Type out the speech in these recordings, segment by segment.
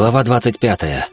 Глава 25.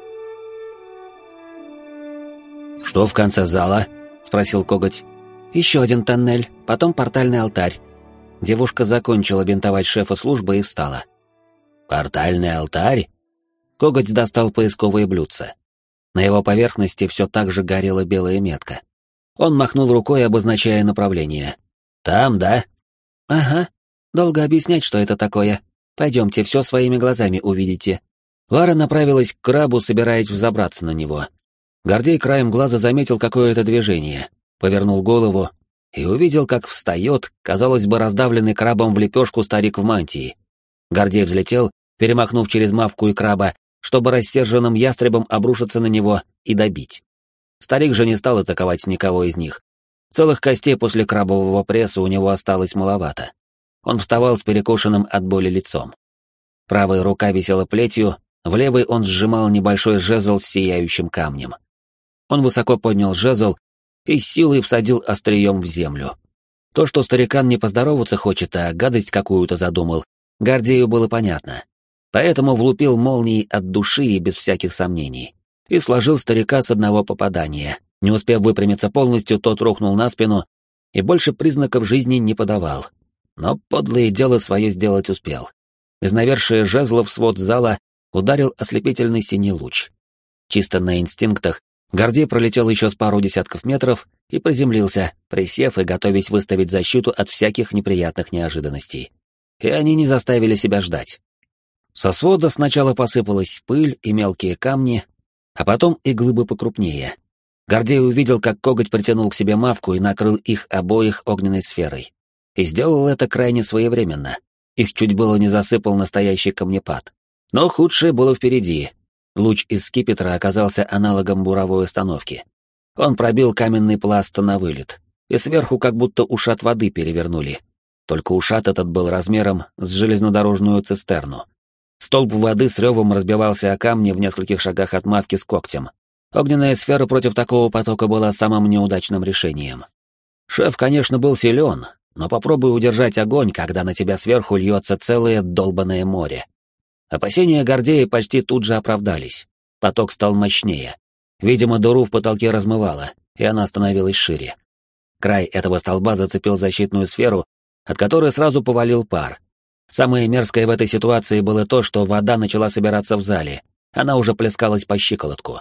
«Что в конце зала?» — спросил Коготь. «Еще один тоннель, потом портальный алтарь». Девушка закончила бинтовать шефа службы и встала. «Портальный алтарь?» Коготь достал поисковые блюдца. На его поверхности все так же горела белая метка. Он махнул рукой, обозначая направление. «Там, да?» «Ага. Долго объяснять, что это такое. Пойдемте, все своими глазами увидите». Лара направилась к крабу, собираясь взобраться на него. Гордей краем глаза заметил какое-то движение, повернул голову и увидел, как встает, казалось бы, раздавленный крабом в лепешку старик в мантии. Гордей взлетел, перемахнув через мавку и краба, чтобы рассерженным ястребом обрушиться на него и добить. Старик же не стал атаковать никого из них. Целых костей после крабового пресса у него осталось маловато. Он вставал с перекошенным от боли лицом. Правая рука висела плетью, в левой он сжимал небольшой жезл с сияющим камнем. Он высоко поднял жезл и с силой всадил острием в землю. То, что старикан не поздороваться хочет, а гадость какую-то задумал, Гордею было понятно. Поэтому влупил молнией от души и без всяких сомнений. И сложил старика с одного попадания. Не успев выпрямиться полностью, тот рухнул на спину и больше признаков жизни не подавал. Но подлое дело свое сделать успел. Из навершия жезла в свод зала ударил ослепительный синий луч. Чисто на инстинктах Гордей пролетел еще с пару десятков метров и приземлился, присев и готовясь выставить защиту от всяких неприятных неожиданностей. И они не заставили себя ждать. Со свода сначала посыпалась пыль и мелкие камни, а потом и глыбы покрупнее. Гордей увидел, как Коготь притянул к себе мавку и накрыл их обоих огненной сферой. И сделал это крайне своевременно. Их чуть было не засыпал настоящий камнепад. Но худшее было впереди. Луч из скипетра оказался аналогом буровой установки. Он пробил каменный пласт на вылет, и сверху как будто ушат воды перевернули. Только ушат этот был размером с железнодорожную цистерну. Столб воды с ревом разбивался о камни в нескольких шагах от мавки с когтем. Огненная сфера против такого потока была самым неудачным решением. Шеф, конечно, был силен, но попробуй удержать огонь, когда на тебя сверху льется целое долбанное море. Опасения Гордея почти тут же оправдались. Поток стал мощнее. Видимо, дыру в потолке размывало, и она становилась шире. Край этого столба зацепил защитную сферу, от которой сразу повалил пар. Самое мерзкое в этой ситуации было то, что вода начала собираться в зале, она уже плескалась по щиколотку.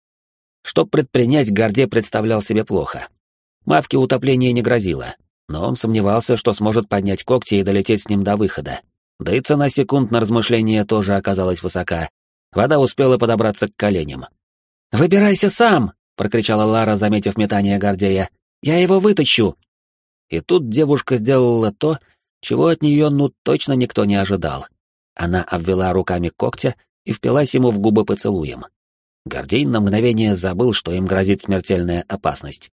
Что предпринять, Гордей представлял себе плохо. Мавке утопление не грозило, но он сомневался, что сможет поднять когти и долететь с ним до выхода. Да и цена секунд на размышление тоже оказалась высока. Вода успела подобраться к коленям. «Выбирайся сам!» — прокричала Лара, заметив метание Гордея. «Я его вытащу!» И тут девушка сделала то, чего от нее точно никто не ожидал. Она обвела руками когтя и впилась ему в губы поцелуем. Гордей на мгновение забыл, что им грозит смертельная опасность.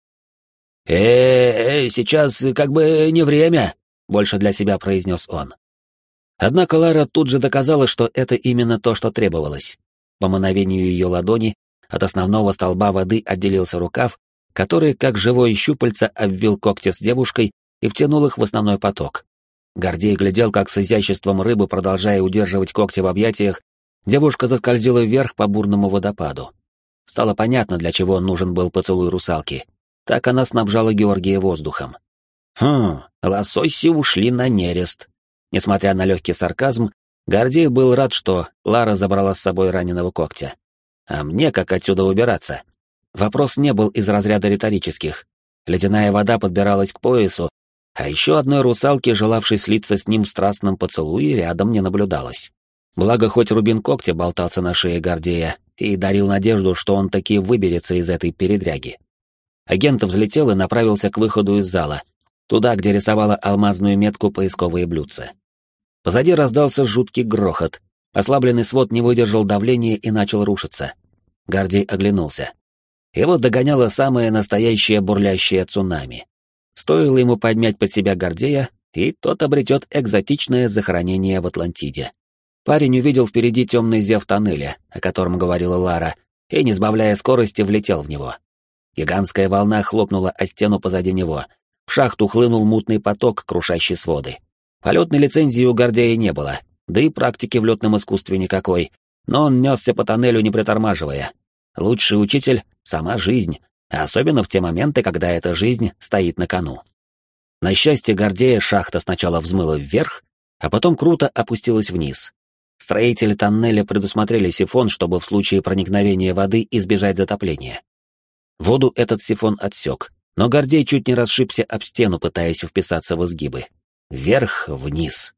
Сейчас как бы не время», — больше для себя произнес он. Однако Лара тут же доказала, что это именно то, что требовалось. По мановению ее ладони от основного столба воды отделился рукав, который, как живое щупальце, обвил когти с девушкой и втянул их в основной поток. Гордей глядел, как с изяществом рыбы, продолжая удерживать когти в объятиях, девушка заскользила вверх по бурному водопаду. Стало понятно, для чего нужен был поцелуй русалки. Так она снабжала Георгия воздухом. Лососи ушли на нерест. Несмотря на легкий сарказм, Гордей был рад, что Лара забрала с собой раненого когтя. А мне как отсюда убираться? Вопрос не был из разряда риторических. Ледяная вода подбиралась к поясу, а еще одной русалки, желавшей слиться с ним в страстном поцелуе, рядом не наблюдалось. Благо, хоть рубин когтя болтался на шее Гордея и дарил надежду, что он таки выберется из этой передряги. Агент взлетел и направился к выходу из зала, туда, где рисовала алмазную метку поисковые блюдца. Позади раздался жуткий грохот. Ослабленный свод не выдержал давления и начал рушиться. Гордей оглянулся. Его догоняло самое настоящее бурлящее цунами. Стоило ему подмять под себя Гордея, и тот обретет экзотичное захоронение в Атлантиде. Парень увидел впереди темный зев тоннеля, о котором говорила Лара, и, не сбавляя скорости, влетел в него. Гигантская волна хлопнула о стену позади него. В шахту хлынул мутный поток, крушащий своды. Полетной лицензии у Гордея не было, да и практики в летном искусстве никакой, но он несся по тоннелю, не притормаживая. Лучший учитель — сама жизнь, а особенно в те моменты, когда эта жизнь стоит на кону. На счастье Гордея шахта сначала взмыла вверх, а потом круто опустилась вниз. Строители тоннеля предусмотрели сифон, чтобы в случае проникновения воды избежать затопления. Воду этот сифон отсек, но Гордей чуть не расшибся об стену, пытаясь вписаться в изгибы. Вверх, вниз.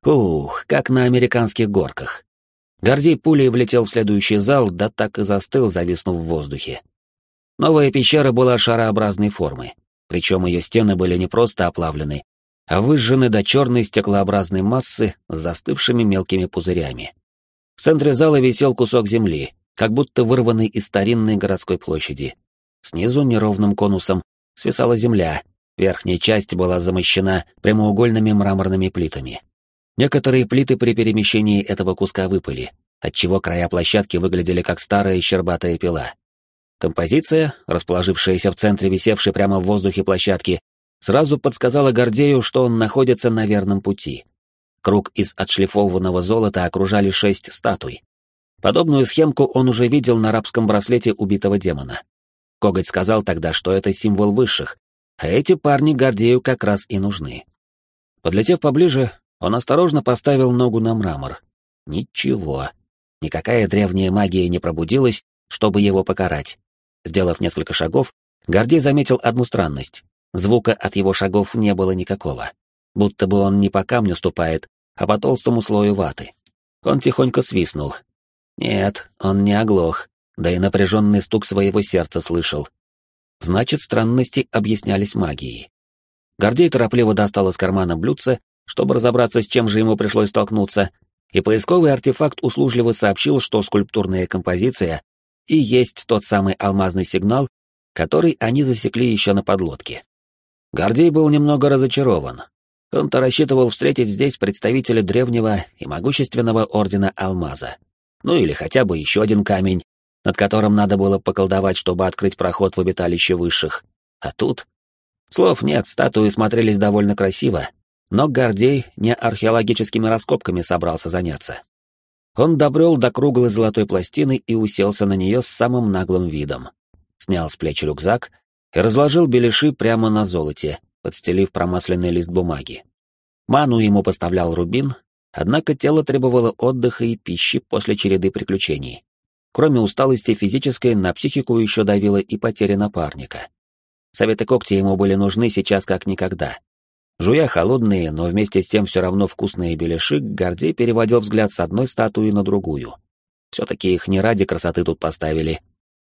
Ух, как на американских горках. Гордей пулей влетел в следующий зал, да так и застыл, зависнув в воздухе. Новая пещера была шарообразной формы, причем ее стены были не просто оплавлены, а выжжены до черной стеклообразной массы с застывшими мелкими пузырями. В центре зала висел кусок земли, как будто вырванный из старинной городской площади. Снизу неровным конусом свисала земля, верхняя часть была замощена прямоугольными мраморными плитами. Некоторые плиты при перемещении этого куска выпали, отчего края площадки выглядели как старая щербатая пила. Композиция, расположившаяся в центре висевшей прямо в воздухе площадки, сразу подсказала Гордею, что он находится на верном пути. Круг из отшлифованного золота окружали 6 статуй. Подобную схемку он уже видел на рабском браслете убитого демона. Коготь сказал тогда, что это символ высших, а эти парни Гордею как раз и нужны. Подлетев поближе, он осторожно поставил ногу на мрамор. Ничего. Никакая древняя магия не пробудилась, чтобы его покарать. Сделав несколько шагов, Гордей заметил одну странность. Звука от его шагов не было никакого. Будто бы он не по камню ступает, а по толстому слою ваты. Он тихонько свистнул. Нет, он не оглох, да и напряженный стук своего сердца слышал. Значит, странности объяснялись магией. Гордей торопливо достал из кармана блюдце, чтобы разобраться, с чем же ему пришлось столкнуться, и поисковый артефакт услужливо сообщил, что скульптурная композиция и есть тот самый алмазный сигнал, который они засекли еще на подлодке. Гордей был немного разочарован. Он-то рассчитывал встретить здесь представителя древнего и могущественного ордена Алмаза. Ну или хотя бы еще один камень, над которым надо было поколдовать, чтобы открыть проход в обиталище высших. А тут... Слов нет, статуи смотрелись довольно красиво, но Гордей не археологическими раскопками собрался заняться. Он добрел до круглой золотой пластины и уселся на нее с самым наглым видом. Снял с плеч рюкзак и разложил беляши прямо на золоте, подстелив промасленный лист бумаги. Ману ему поставлял рубин, однако тело требовало отдыха и пищи после череды приключений. Кроме усталости физической, на психику еще давила и потеря напарника. Советы когти ему были нужны сейчас как никогда. Жуя холодные, но вместе с тем все равно вкусные беляши, Гордей переводил взгляд с одной статуи на другую. Все-таки их не ради красоты тут поставили.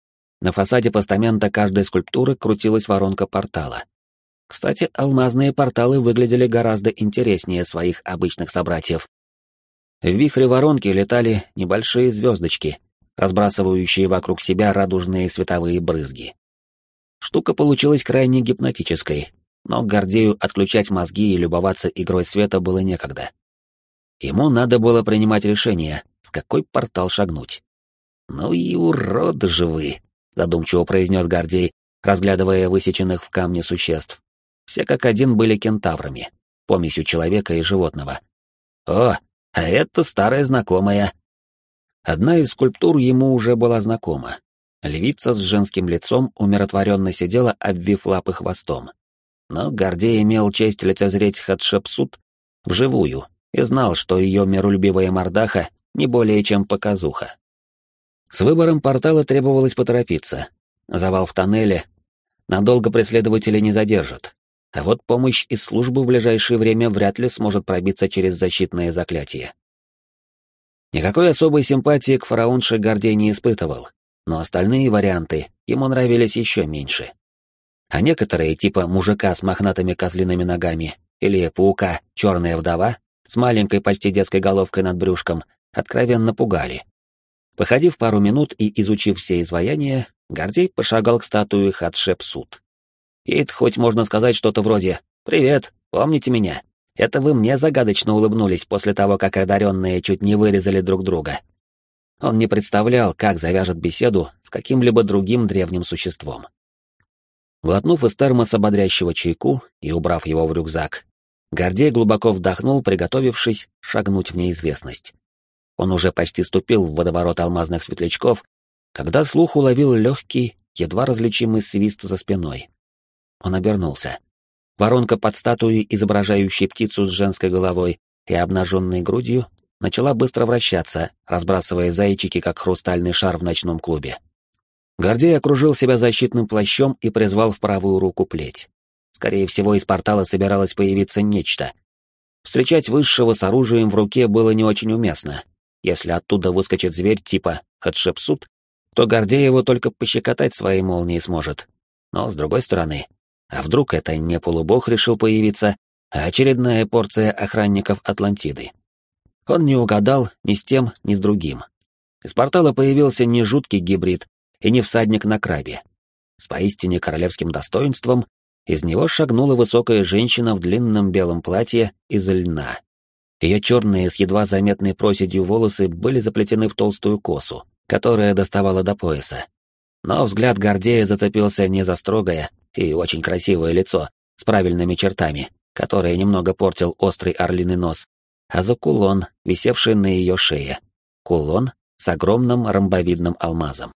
На фасаде постамента каждой скульптуры крутилась воронка портала. Кстати, алмазные порталы выглядели гораздо интереснее своих обычных собратьев. В вихре воронки летали небольшие звездочки, разбрасывающие вокруг себя радужные световые брызги. Штука получилась крайне гипнотической, но Гордею отключать мозги и любоваться игрой света было некогда. Ему надо было принимать решение, в какой портал шагнуть. «Ну и уроды же вы!» — задумчиво произнес Гордей, разглядывая высеченных в камне существ. Все как один были кентаврами, помесью человека и животного. «О, а это старая знакомая!» Одна из скульптур ему уже была знакома. Львица с женским лицом умиротворенно сидела, обвив лапы хвостом. Но Гордей имел честь лицезреть Хатшепсут вживую и знал, что ее миролюбивая мордаха не более чем показуха. С выбором портала требовалось поторопиться. Завал в тоннеле надолго преследователи не задержат, а вот помощь из службы в ближайшее время вряд ли сможет пробиться через защитное заклятие. Никакой особой симпатии к фараонше Гордей не испытывал, но остальные варианты ему нравились еще меньше. А некоторые, типа мужика с мохнатыми козлиными ногами или паука «Черная вдова» с маленькой почти детской головкой над брюшком, откровенно пугали. Походив пару минут и изучив все изваяния, Гордей пошагал к статуе Хатшепсут. Ей хоть можно сказать что-то вроде «Привет, помните меня? Это вы мне загадочно улыбнулись после того, как одаренные чуть не вырезали друг друга». Он не представлял, как завяжет беседу с каким-либо другим древним существом. Глотнув из термоса бодрящего чайку и убрав его в рюкзак, Гордей глубоко вдохнул, приготовившись шагнуть в неизвестность. Он уже почти ступил в водоворот алмазных светлячков, когда слух уловил легкий, едва различимый свист за спиной. Он обернулся. Воронка под статуей, изображающей птицу с женской головой и обнаженной грудью, начала быстро вращаться, разбрасывая зайчики, как хрустальный шар в ночном клубе. Гордей окружил себя защитным плащом и призвал в правую руку плеть. Скорее всего, из портала собиралось появиться нечто. Встречать высшего с оружием в руке было не очень уместно. Если оттуда выскочит зверь типа Хатшепсут, то Гордей его только пощекотать своей молнией сможет. Но, с другой стороны, а вдруг это не полубог решил появиться, а очередная порция охранников Атлантиды? Он не угадал ни с тем, ни с другим. Из портала появился не жуткий гибрид и не всадник на крабе. С поистине королевским достоинством из него шагнула высокая женщина в длинном белом платье из льна. Ее черные с едва заметной проседью волосы были заплетены в толстую косу, которая доставала до пояса. Но взгляд Гордея зацепился не за строгое и очень красивое лицо с правильными чертами, которое немного портил острый орлиный нос, а за кулон, висевший на ее шее. Кулон с огромным ромбовидным алмазом.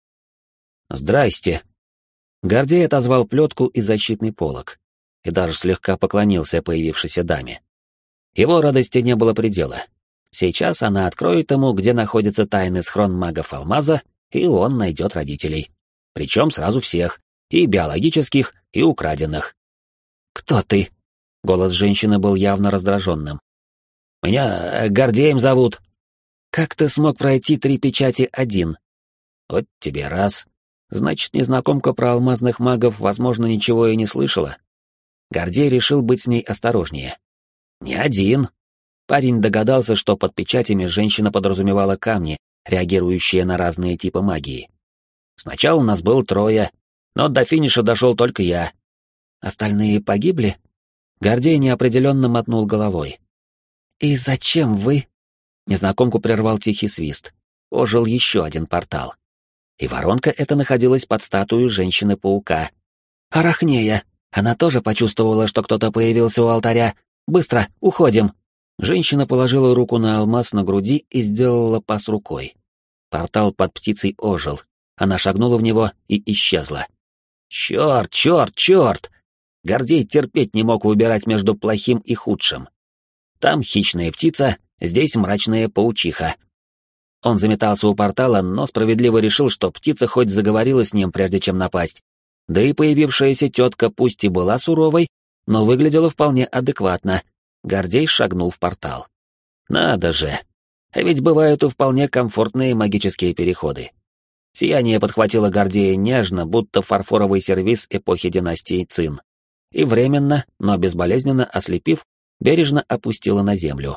«Здрасте!» Гордей отозвал плетку и защитный полог, и даже слегка поклонился появившейся даме. Его радости не было предела. Сейчас она откроет ему, где находится тайный схрон магов алмаза, и он найдет родителей. Причем сразу всех, и биологических, и украденных. «Кто ты?» — голос женщины был явно раздраженным. «Меня Гордеем зовут». «Как ты смог пройти 3 печати один?» «Вот тебе раз. Значит, незнакомка про алмазных магов, возможно, ничего и не слышала». Гордей решил быть с ней осторожнее. «Не один». Парень догадался, что под печатями женщина подразумевала камни, реагирующие на разные типы магии. «Сначала нас было 3, но до финиша дошел только я». «Остальные погибли?» Гордей неопределенно мотнул головой. «И зачем вы?» Незнакомку прервал тихий свист. Ожил еще один портал. И воронка эта находилась под статуей женщины-паука. «Арахнея! Она тоже почувствовала, что кто-то появился у алтаря. Быстро, уходим!» Женщина положила руку на алмаз на груди и сделала пас рукой. Портал под птицей ожил. Она шагнула в него и исчезла. «Черт, черт, черт!» Гордей терпеть не мог выбирать между плохим и худшим. Там хищная птица, здесь мрачная паучиха. Он заметался у портала, но справедливо решил, что птица хоть заговорила с ним, прежде чем напасть. Да и появившаяся тетка пусть и была суровой, но выглядела вполне адекватно. Гордей шагнул в портал. Надо же! А ведь бывают и вполне комфортные магические переходы. Сияние подхватило Гордея нежно, будто фарфоровый сервиз эпохи династии Цин. И временно, но безболезненно ослепив, бережно опустило на землю.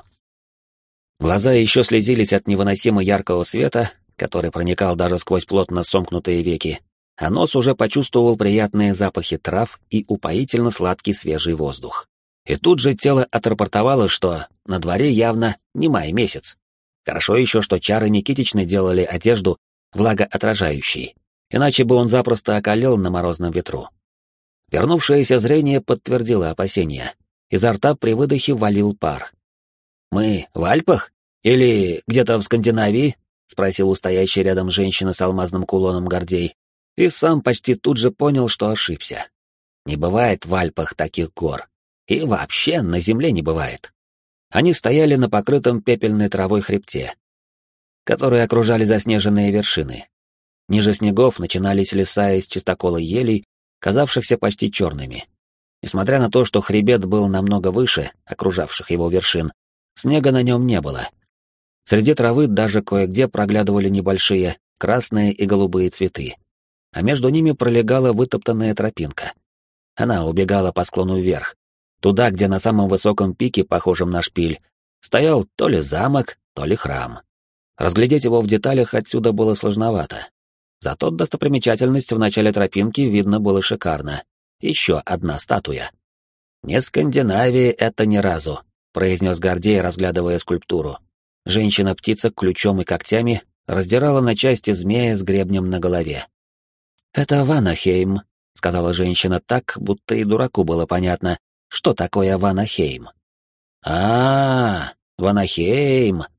Глаза еще слезились от невыносимо яркого света, который проникал даже сквозь плотно сомкнутые веки, а нос уже почувствовал приятные запахи трав и упоительно сладкий свежий воздух. И тут же тело отрапортовало, что на дворе явно не май месяц. Хорошо еще, что чары Никитичны делали одежду влагоотражающей, иначе бы он запросто околел на морозном ветру. Вернувшееся зрение подтвердило опасения. Изо рта при выдохе валил пар. «Мы в Альпах? Или где-то в Скандинавии?» — спросил у стоящей рядом женщины с алмазным кулоном Гордей. И сам почти тут же понял, что ошибся. Не бывает в Альпах таких гор. И вообще на земле не бывает. Они стояли на покрытом пепельной травой хребте, которые окружали заснеженные вершины. Ниже снегов начинались леса из чистокола елей, казавшихся почти черными. Несмотря на то, что хребет был намного выше окружавших его вершин, снега на нем не было. Среди травы даже кое-где проглядывали небольшие красные и голубые цветы, а между ними пролегала вытоптанная тропинка. Она убегала по склону вверх, туда, где на самом высоком пике, похожем на шпиль, стоял то ли замок, то ли храм. Разглядеть его в деталях отсюда было сложновато. Зато достопримечательность в начале тропинки видно было шикарно. Еще одна статуя. «Не Скандинавия это ни разу», — произнес Гордей, разглядывая скульптуру. Женщина-птица ключом и когтями раздирала на части змея с гребнем на голове. «Это Ванахейм», — сказала женщина так, будто и дураку было понятно, что такое Ванахейм. «А-а-а, Ванахейм!»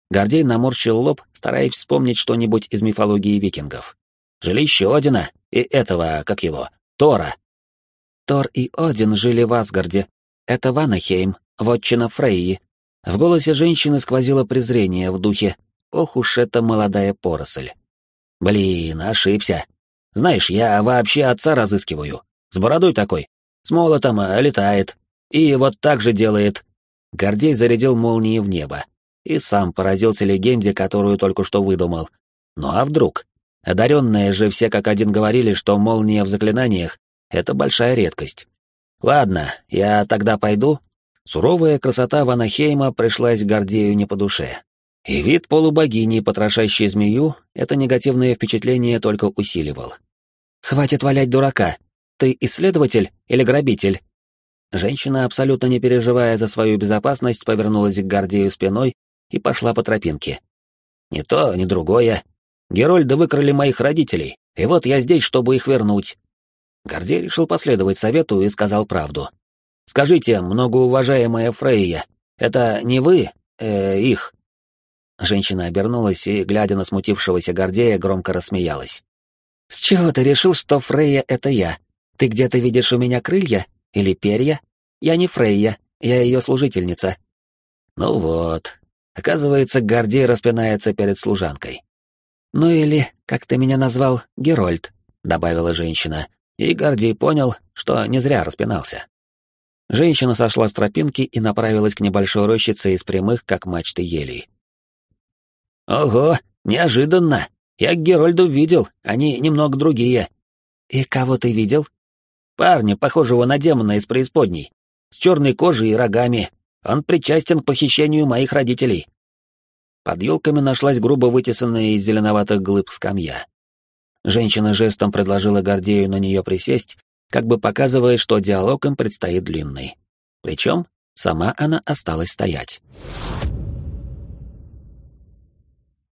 Гордей наморщил лоб, стараясь вспомнить что-нибудь из мифологии викингов. Жилище Одина и этого, как его, Тора. Тор и Один жили в Асгарде. Это Ванахейм, вотчина Фрейи. В голосе женщины сквозило презрение в духе: ох уж эта молодая поросль. Блин, ошибся. Знаешь, я вообще отца разыскиваю. С бородой такой, с молотом летает. И вот так же делает. Гордей зарядил молнии в небо. И сам поразился легенде, которую только что выдумал. Ну а вдруг? Одаренные же все как один говорили, что молния в заклинаниях — это большая редкость. Ладно, я тогда пойду. Суровая красота Ванахейма пришлась Гордею не по душе. И вид полубогини, потрошащей змею, это негативное впечатление только усиливал. «Хватит валять дурака! Ты исследователь или грабитель?» Женщина, абсолютно не переживая за свою безопасность, повернулась к Гордею спиной и пошла по тропинке. «Ни то, ни другое. Герольды выкрали моих родителей, и вот я здесь, чтобы их вернуть». Гордей решил последовать совету и сказал правду. «Скажите, многоуважаемая Фрейя, это не вы, их?» Женщина обернулась и, глядя на смутившегося Гордея, громко рассмеялась. «С чего ты решил, что Фрейя — это я? Ты где-то видишь у меня крылья? Или перья? Я не Фрейя, я ее служительница». Ну вот, оказывается, Гордей распинается перед служанкой. «Ну или, как ты меня назвал, Герольд», — добавила женщина, и Гордей понял, что не зря распинался. Женщина сошла с тропинки и направилась к небольшой рощице из прямых, как мачты елей. «Ого, неожиданно! Я Герольду видел, они немного другие». «И кого ты видел?» «Парня, похожего на демона из преисподней, с черной кожей и рогами. Он причастен к похищению моих родителей». Под елками нашлась грубо вытесанная из зеленоватых глыб скамья. Женщина жестом предложила Гордею на нее присесть, как бы показывая, что диалог им предстоит длинный. Причем сама она осталась стоять.